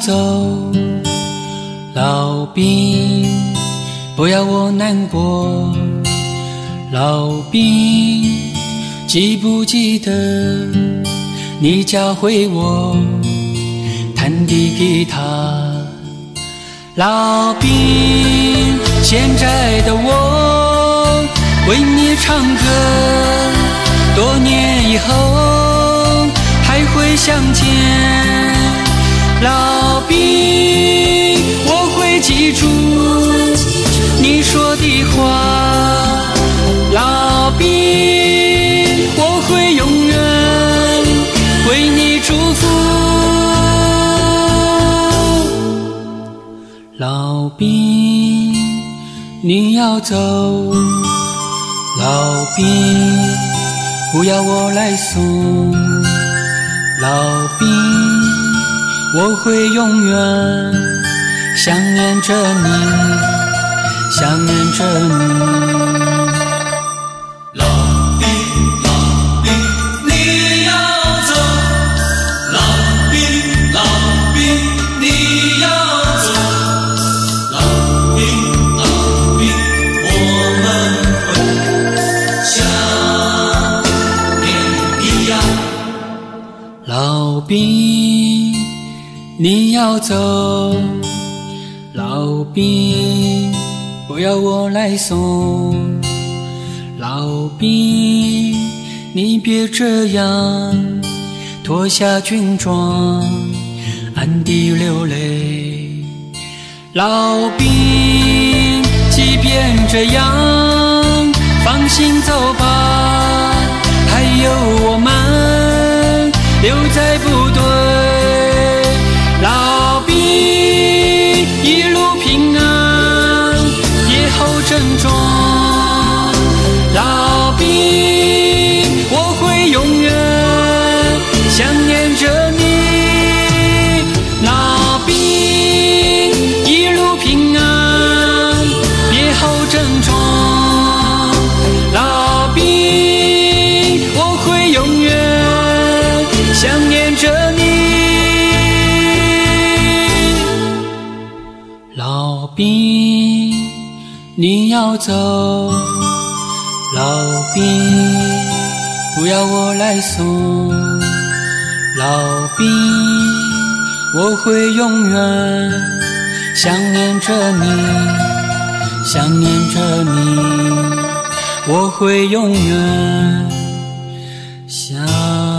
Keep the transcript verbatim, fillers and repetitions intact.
走，老兵，不要我难过。老兵，记不记得你教会我弹的吉他？老兵，现在的我为你唱歌，多年以后还会相见。老兵，我会记住你说的话。老兵，我会永远为你祝福。老兵，你要走，老兵，不要我来送。老兵，我会永远想念着你，想念着你。老兵，你要走，老兵，不要我来送。老兵，你别这样，脱下军装，暗地流泪。老兵，即便这样，放心走吧，还有我们留在部队。老兵，一路平安，别后珍重。老兵，我会永远想念着你。老兵，一路平安，别后珍重。老兵，我会永远想念着你。老兵，你要走，老兵，不要我来送。老兵，我会永远想念着你，想念着你，我会永远想